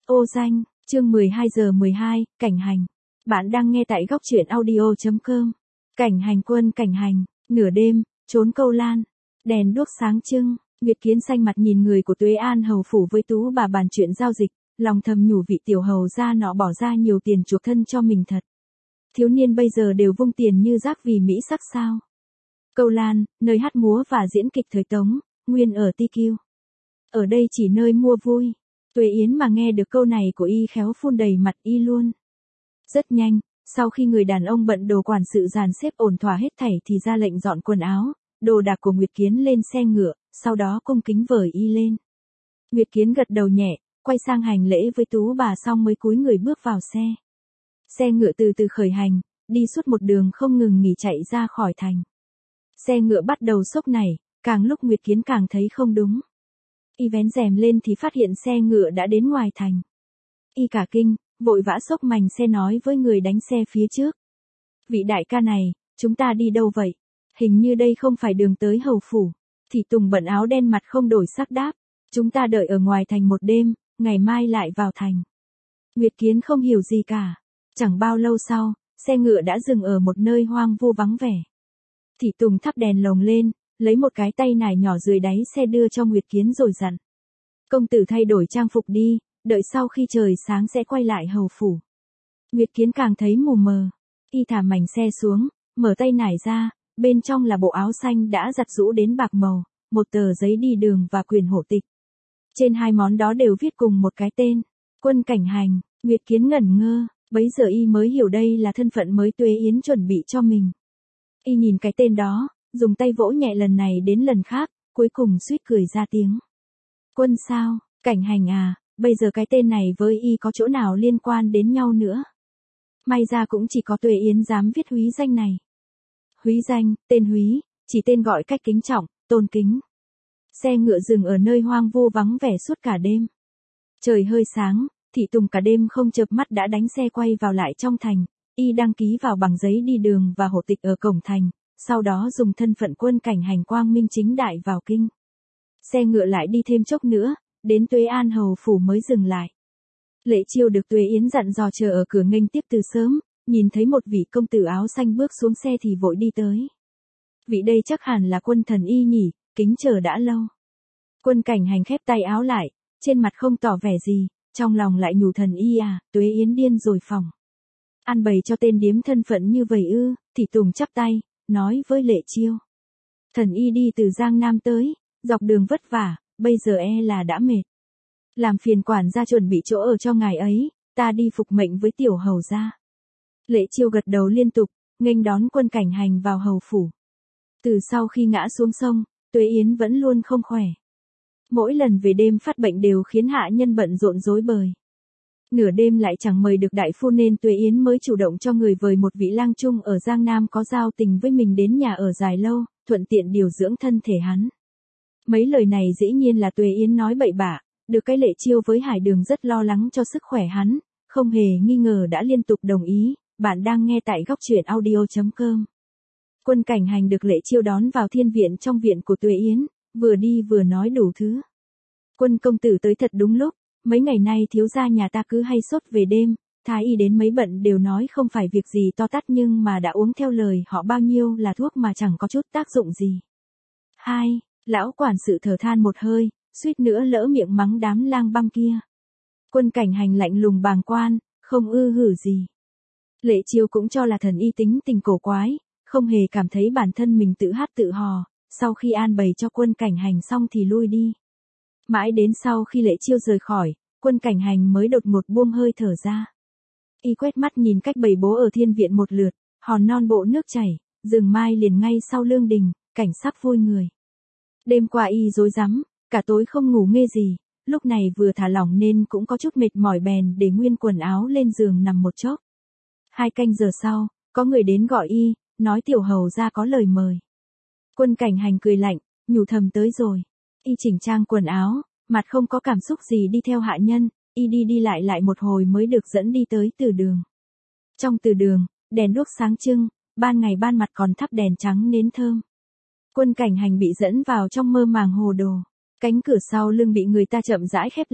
Ô danh, chương 12:12, cảnh hành. Bạn đang nghe tại góc truyện audio.com. Cảnh hành quân cảnh hành, nửa đêm, trốn câu lan. Đèn đuốc sáng trưng, Nguyệt Kiến xanh mặt nhìn người của Tuế An hầu phủ với Tú bà bàn chuyện giao dịch, lòng thầm nhủ vị tiểu hầu gia nọ bỏ ra nhiều tiền chuộc thân cho mình thật. Thiếu niên bây giờ đều vung tiền như rác vì mỹ sắc sao. Câu Lan, nơi hát múa và diễn kịch thời Tống, nguyên ở TQ. Ở đây chỉ nơi mua vui. Tuệ Yến mà nghe được câu này của y khéo phun đầy mặt y luôn. Rất nhanh, sau khi người đàn ông bận đồ quản sự dàn xếp ổn thỏa hết thảy thì ra lệnh dọn quần áo, đồ đạc của Nguyệt Kiến lên xe ngựa, sau đó cung kính vời y lên. Nguyệt Kiến gật đầu nhẹ, quay sang hành lễ với Tú bà xong mới cúi người bước vào xe. Xe ngựa từ từ khởi hành, đi suốt một đường không ngừng nghỉ chạy ra khỏi thành. Xe ngựa bắt đầu xốc nảy, càng lúc Nguyệt Kiến càng thấy không đúng. Y vén rèm lên thì phát hiện xe ngựa đã đến ngoài thành. Y cả kinh, vội vã xốc mành xe nói với người đánh xe phía trước. Vị đại ca này, chúng ta đi đâu vậy? Hình như đây không phải đường tới hầu phủ. Thị Tùng bận áo đen mặt không đổi sắc đáp. Chúng ta đợi ở ngoài thành một đêm, ngày mai lại vào thành. Nguyệt Kiến không hiểu gì cả. Chẳng bao lâu sau, xe ngựa đã dừng ở một nơi hoang vu vắng vẻ. Thị Tùng thắp đèn lồng lên, lấy một cái tay nải nhỏ dưới đáy xe đưa cho Nguyệt Kiến rồi dặn. Công tử thay đổi trang phục đi, đợi sau khi trời sáng sẽ quay lại hầu phủ. Nguyệt Kiến càng thấy mù mờ. Y thả mảnh xe xuống, mở tay nải ra, bên trong là bộ áo xanh đã giặt rũ đến bạc màu, một tờ giấy đi đường và quyển hộ tịch. Trên hai món đó đều viết cùng một cái tên, Quân Cảnh Hành. Nguyệt Kiến ngẩn ngơ, bấy giờ y mới hiểu đây là thân phận mới Tuế Yến chuẩn bị cho mình. Y nhìn cái tên đó, dùng tay vỗ nhẹ lần này đến lần khác, cuối cùng suýt cười ra tiếng. Quân sao, Cảnh Hành à, bây giờ cái tên này với y có chỗ nào liên quan đến nhau nữa. May ra cũng chỉ có Tuế Yến dám viết húy danh này. Húy danh, tên húy, chỉ tên gọi cách kính trọng, tôn kính. Xe ngựa dừng ở nơi hoang vu vắng vẻ suốt cả đêm. Trời hơi sáng, Thị Tùng cả đêm không chợp mắt đã đánh xe quay vào lại trong thành, y đăng ký vào bằng giấy đi đường và hộ tịch ở cổng thành, sau đó dùng thân phận Quân Cảnh Hành quang minh chính đại vào kinh. Xe ngựa lại đi thêm chốc nữa, đến Tuế An hầu phủ mới dừng lại. Lệ Chiêu được Tuế Yến dặn dò chờ ở cửa nghênh tiếp từ sớm, nhìn thấy một vị công tử áo xanh bước xuống xe thì vội đi tới. Vị đây chắc hẳn là Quân thần y nhỉ, kính chờ đã lâu. Quân Cảnh Hành khép tay áo lại, trên mặt không tỏ vẻ gì, trong lòng lại nhủ thần y à, Tuế Yến điên rồi phòng. An bày cho tên điếm thân phận như vậy ư? Thị Tùng chắp tay, nói với Lệ Chiêu. Thần y đi từ Giang Nam tới, dọc đường vất vả, bây giờ là đã mệt. Làm phiền quản gia chuẩn bị chỗ ở cho ngài ấy, ta đi phục mệnh với tiểu hầu gia. Lệ Chiêu gật đầu liên tục, nghênh đón Quân Cảnh Hành vào hầu phủ. Từ sau khi ngã xuống sông, Tuế Yến vẫn luôn không khỏe. Mỗi lần về đêm phát bệnh đều khiến hạ nhân bận rộn rối bời. Nửa đêm lại chẳng mời được đại phu nên Tuế Yến mới chủ động cho người vời một vị lang trung ở Giang Nam có giao tình với mình đến nhà ở dài lâu, thuận tiện điều dưỡng thân thể hắn. Mấy lời này dĩ nhiên là Tuế Yến nói bậy bạ, được cái Lệ Chiêu với Hải Đường rất lo lắng cho sức khỏe hắn, không hề nghi ngờ đã liên tục đồng ý. Bạn đang nghe tại góc truyện audio.com. Quân Cảnh Hành được Lệ Chiêu đón vào thiên viện trong viện của Tuế Yến, vừa đi vừa nói đủ thứ. Quân công tử tới thật đúng lúc, mấy ngày nay thiếu gia nhà ta cứ hay sốt về đêm, thái y đến mấy bận đều nói không phải việc gì to tát nhưng mà đã uống theo lời họ bao nhiêu là thuốc mà chẳng có chút tác dụng gì. Lão quản sự thở than một hơi, suýt nữa lỡ miệng mắng đám lang băm kia. Quân Cảnh Hành lạnh lùng bàng quan, không ư hử gì. Lệ Chiêu cũng cho là thần y tính tình cổ quái, không hề cảm thấy bản thân mình tự hát tự hò, sau khi an bày cho Quân Cảnh Hành xong thì lui đi. Mãi đến sau khi Lệ Chiêu rời khỏi, Quân Cảnh Hành mới đột ngột buông hơi thở ra. Y quét mắt nhìn cách bày bố ở thiên viện một lượt, hòn non bộ nước chảy, rừng mai liền ngay sau lương đình, cảnh sắc vui người. Đêm qua y rối rắm, cả tối không ngủ nghe gì, lúc này vừa thả lỏng nên cũng có chút mệt mỏi bèn để nguyên quần áo lên giường nằm một chốc. 2 canh giờ sau, có người đến gọi y, nói tiểu hầu gia có lời mời. Quân Cảnh Hành cười lạnh, nhủ thầm tới rồi. Y chỉnh trang quần áo, mặt không có cảm xúc gì đi theo hạ nhân, y đi lại một hồi mới được dẫn đi tới từ đường. Trong từ đường, đèn đuốc sáng trưng, ban ngày ban mặt còn thắp đèn trắng nến thơm. Quân Cảnh Hành bị dẫn vào trong mơ màng hồ đồ. Cánh cửa sau lưng bị người ta chậm rãi khép lại,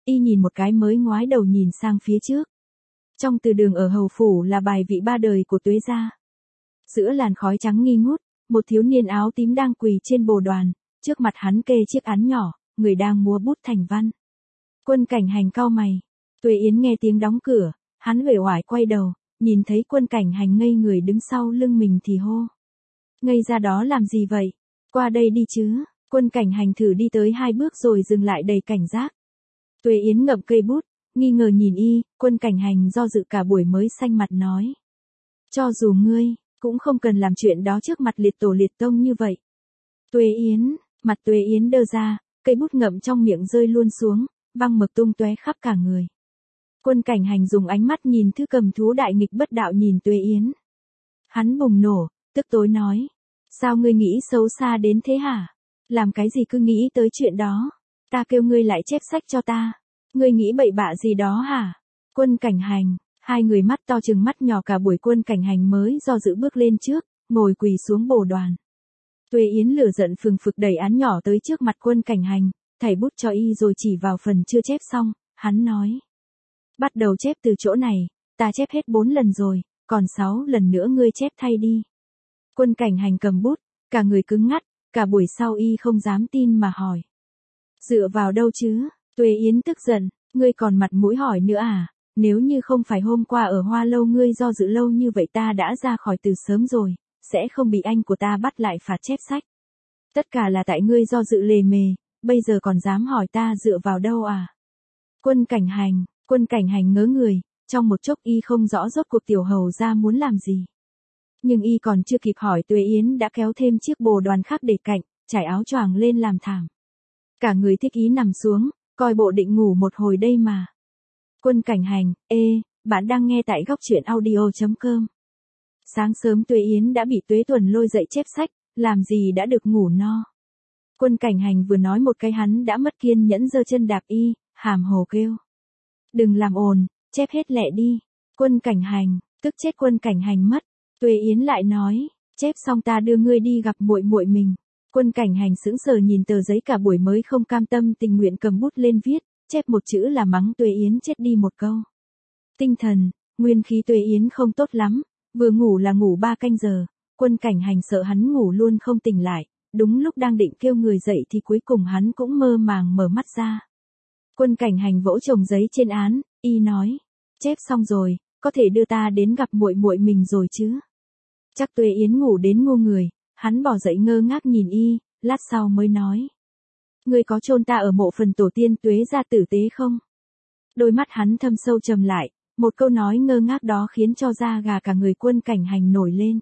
y nhìn một cái mới ngoái đầu nhìn sang phía trước. Trong từ đường ở hầu phủ là bài vị ba đời của Tuế gia. Giữa làn khói trắng nghi ngút, một thiếu niên áo tím đang quỳ trên bồ đoàn, trước mặt hắn kê chiếc án nhỏ, người đang múa bút thành văn. Quân Cảnh Hành cau mày. Tuế Yến nghe tiếng đóng cửa, hắn uể oải quay đầu, nhìn thấy Quân Cảnh Hành ngây người đứng sau lưng mình thì hô. Ngây ra đó làm gì vậy? Qua đây đi chứ. Quân Cảnh Hành thử đi tới 2 bước rồi dừng lại đầy cảnh giác. Tuế Yến ngậm cây bút, nghi ngờ nhìn y, Quân Cảnh Hành do dự cả buổi mới xanh mặt nói. Cho dù ngươi, cũng không cần làm chuyện đó trước mặt liệt tổ liệt tông như vậy. Tuế Yến, mặt Tuế Yến đơ ra, cây bút ngậm trong miệng rơi luôn xuống, băng mực tung tóe khắp cả người. Quân Cảnh Hành dùng ánh mắt nhìn thứ cầm thú đại nghịch bất đạo nhìn Tuế Yến. Hắn bùng nổ, tức tối nói. Sao ngươi nghĩ xấu xa đến thế hả? Làm cái gì cứ nghĩ tới chuyện đó? Ta kêu ngươi lại chép sách cho ta. Ngươi nghĩ bậy bạ gì đó hả? Quân Cảnh Hành, hai người mắt to chừng mắt nhỏ cả buổi Quân Cảnh Hành mới do dự bước lên trước, ngồi quỳ xuống bồ đoàn. Tuế Yến lửa giận phừng phực đẩy án nhỏ tới trước mặt Quân Cảnh Hành, thảy bút cho y rồi chỉ vào phần chưa chép xong, hắn nói. Bắt đầu chép từ chỗ này, ta chép hết 4 lần rồi, còn 6 lần nữa ngươi chép thay đi. Quân Cảnh Hành cầm bút, cả người cứng ngắt, cả buổi sau y không dám tin mà hỏi. Dựa vào đâu chứ? Tuế Yến tức giận, ngươi còn mặt mũi hỏi nữa à? Nếu như không phải hôm qua ở Hoa Lâu ngươi do dự lâu như vậy ta đã ra khỏi từ sớm rồi, sẽ không bị anh của ta bắt lại phạt chép sách. Tất cả là tại ngươi do dự lề mề, bây giờ còn dám hỏi ta dựa vào đâu à? Quân Cảnh Hành ngớ người, trong một chốc y không rõ rốt cuộc tiểu hầu gia muốn làm gì. Nhưng y còn chưa kịp hỏi Tuế Yến đã kéo thêm chiếc bồ đoàn khác để cạnh, trải áo choàng lên làm thảm. Cả người thích ý nằm xuống, coi bộ định ngủ một hồi đây mà. Quân Cảnh Hành, bạn đang nghe tại góc truyện audio.com. Sáng sớm Tuế Yến đã bị Tuế Tuần lôi dậy chép sách, làm gì đã được ngủ no. Quân Cảnh Hành vừa nói một cái hắn đã mất kiên nhẫn giơ chân đạp y, hàm hồ kêu. Đừng làm ồn, chép hết lẹ đi. Quân Cảnh Hành, tức chết Quân Cảnh Hành mất. Tuế Yến lại nói, chép xong ta đưa ngươi đi gặp muội muội mình. Quân Cảnh Hành sững sờ nhìn tờ giấy cả buổi mới không cam tâm tình nguyện cầm bút lên viết, chép một chữ là mắng Tuế Yến chết đi một câu. Tinh thần, nguyên khí Tuế Yến không tốt lắm, vừa ngủ là ngủ 3 canh giờ, Quân Cảnh Hành sợ hắn ngủ luôn không tỉnh lại, đúng lúc đang định kêu người dậy thì cuối cùng hắn cũng mơ màng mở mắt ra. Quân Cảnh Hành vỗ chồng giấy trên án, y nói, chép xong rồi, có thể đưa ta đến gặp muội muội mình rồi chứ. Chắc Tuế Yến ngủ đến ngu người, hắn bỏ dậy ngơ ngác nhìn y, lát sau mới nói. Ngươi có chôn ta ở mộ phần tổ tiên Tuế gia tử tế không? Đôi mắt hắn thâm sâu trầm lại, một câu nói ngơ ngác đó khiến cho da gà cả người Quân Cảnh Hành nổi lên.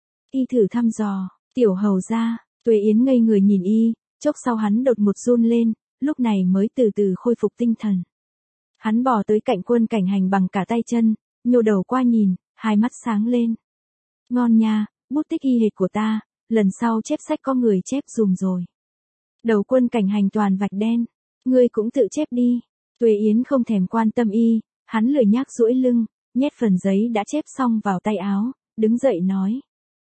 Y thử thăm dò, tiểu hầu gia. Tuế Yến ngây người nhìn y, chốc sau hắn đột ngột run lên, lúc này mới từ từ khôi phục tinh thần. Hắn bò tới cạnh Quân Cảnh Hành bằng cả tay chân, nhô đầu qua nhìn, hai mắt sáng lên. Ngon nha, bút tích y hệt của ta, lần sau chép sách có người chép dùm rồi. Đầu Quân Cảnh Hành toàn vạch đen, ngươi cũng tự chép đi. Tuế Yến không thèm quan tâm y, hắn lười nhác duỗi lưng, nhét phần giấy đã chép xong vào tay áo, đứng dậy nói.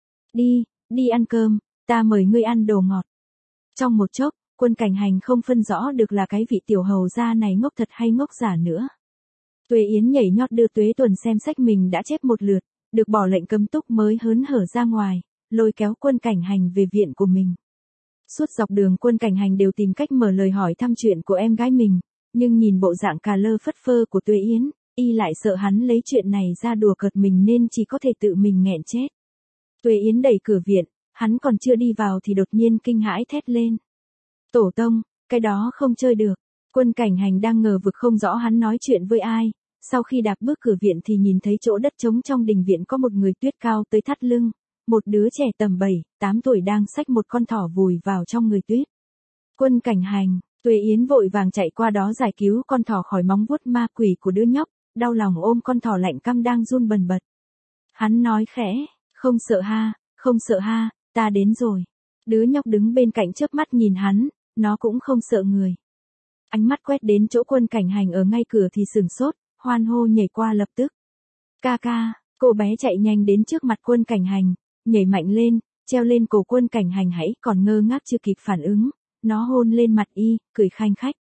Đi ăn cơm, ta mời ngươi ăn đồ ngọt. Trong một chốc, Quân Cảnh Hành không phân rõ được là cái vị tiểu hầu gia này ngốc thật hay ngốc giả nữa. Tuế Yến nhảy nhót đưa Tuế Tuần xem sách mình đã chép một lượt, được bỏ lệnh cấm túc mới hớn hở ra ngoài, lôi kéo Quân Cảnh Hành về viện của mình. Suốt dọc đường Quân Cảnh Hành đều tìm cách mở lời hỏi thăm chuyện của em gái mình, nhưng nhìn bộ dạng cà lơ phất phơ của Tuế Yến, y lại sợ hắn lấy chuyện này ra đùa cợt mình nên chỉ có thể tự mình nghẹn chết. Tuế Yến đẩy cửa viện, hắn còn chưa đi vào thì đột nhiên kinh hãi thét lên. Tổ tông, cái đó không chơi được. Quân Cảnh Hành đang ngờ vực không rõ hắn nói chuyện với ai, sau khi đạp bước cửa viện thì nhìn thấy chỗ đất trống trong đình viện có một người tuyết cao tới thắt lưng, một đứa trẻ tầm 7, 8 tuổi đang xách một con thỏ vùi vào trong người tuyết. Quân Cảnh Hành, Tuế Yến vội vàng chạy qua đó giải cứu con thỏ khỏi móng vuốt ma quỷ của đứa nhóc, đau lòng ôm con thỏ lạnh căm đang run bần bật. Hắn nói khẽ, không sợ ha, ta đến rồi. Đứa nhóc đứng bên cạnh chớp mắt nhìn hắn, nó cũng không sợ người. Ánh mắt quét đến chỗ Quân Cảnh Hành ở ngay cửa thì sửng sốt, hoan hô nhảy qua lập tức. Ca, cô bé chạy nhanh đến trước mặt Quân Cảnh Hành, nhảy mạnh lên, treo lên cổ Quân Cảnh Hành hãy còn ngơ ngác chưa kịp phản ứng, nó hôn lên mặt y, cười khanh khách.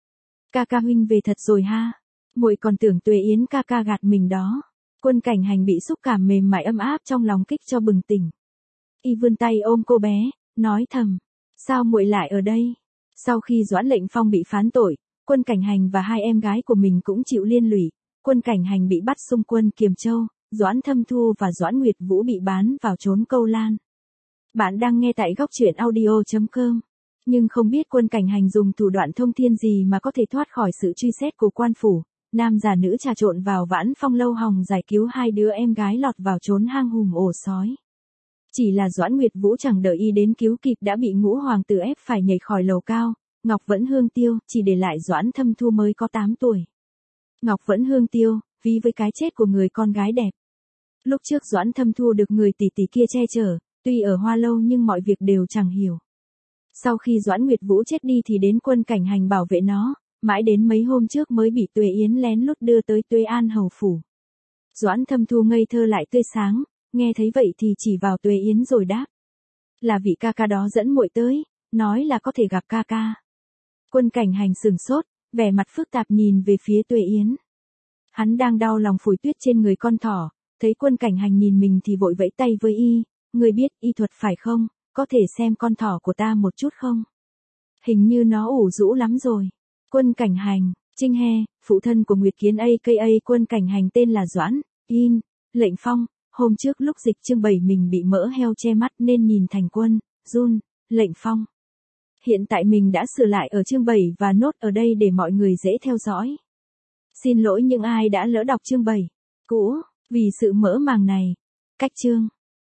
Ca ca huynh về thật rồi ha. Muội còn tưởng Tuệ Yến ca ca gạt mình đó. Quân Cảnh Hành bị xúc cảm mềm mại ấm áp trong lòng kích cho bừng tỉnh. Y vươn tay ôm cô bé, nói thầm, sao muội lại ở đây? Sau khi Doãn Lệnh Phong bị phán tội, Quân Cảnh Hành và hai em gái của mình cũng chịu liên lụy. Quân Cảnh Hành bị bắt xung quân Kiềm Châu, Doãn Thâm Thu và Doãn Nguyệt Vũ bị bán vào trốn Câu Lan. Bạn đang nghe tại góc truyện audio.com. Nhưng không biết Quân Cảnh Hành dùng thủ đoạn thông thiên gì mà có thể thoát khỏi sự truy xét của quan phủ. Nam giả nữ trà trộn vào Vãn Phong lâu hòng giải cứu hai đứa em gái lọt vào trốn hang hùm ổ sói. Chỉ là Doãn Nguyệt Vũ chẳng đợi y đến cứu kịp đã bị ngũ hoàng tử ép phải nhảy khỏi lầu cao. Ngọc Vẫn Hương Tiêu chỉ để lại Doãn Thâm Thu mới có 8 tuổi. Ngọc Vẫn Hương Tiêu, ví với cái chết của người con gái đẹp. Lúc trước Doãn Thâm Thu được người tỷ tỷ kia che chở, tuy ở Hoa Lâu nhưng mọi việc đều chẳng hiểu. Sau khi Doãn Nguyệt Vũ chết đi thì đến Quân Cảnh Hành bảo vệ nó, mãi đến mấy hôm trước mới bị Tuệ Yến lén lút đưa tới Tuệ An hầu phủ. Doãn Thâm Thu ngây thơ lại tươi sáng, nghe thấy vậy thì chỉ vào Tuệ Yến rồi đáp. Là vị ca ca đó dẫn muội tới, nói là có thể gặp ca ca. Quân Cảnh Hành sửng sốt, vẻ mặt phức tạp nhìn về phía Tuệ Yến. Hắn đang đau lòng phủi tuyết trên người con thỏ, thấy Quân Cảnh Hành nhìn mình thì vội vẫy tay với y, người biết y thuật phải không, có thể xem con thỏ của ta một chút không? Hình như nó ủ rũ lắm rồi. Quân Cảnh Hành, Trinh He, phụ thân của Nguyệt Kiến aka Quân Cảnh Hành tên là Doãn Lệnh Phong, hôm trước lúc dịch chương 7 mình bị mỡ heo che mắt nên nhìn thành Lệnh Phong. Hiện tại mình đã sửa lại ở chương 7 và nốt ở đây để mọi người dễ theo dõi. Xin lỗi những ai đã lỡ đọc chương 7 cũ, vì sự mỡ màng này. Cách chương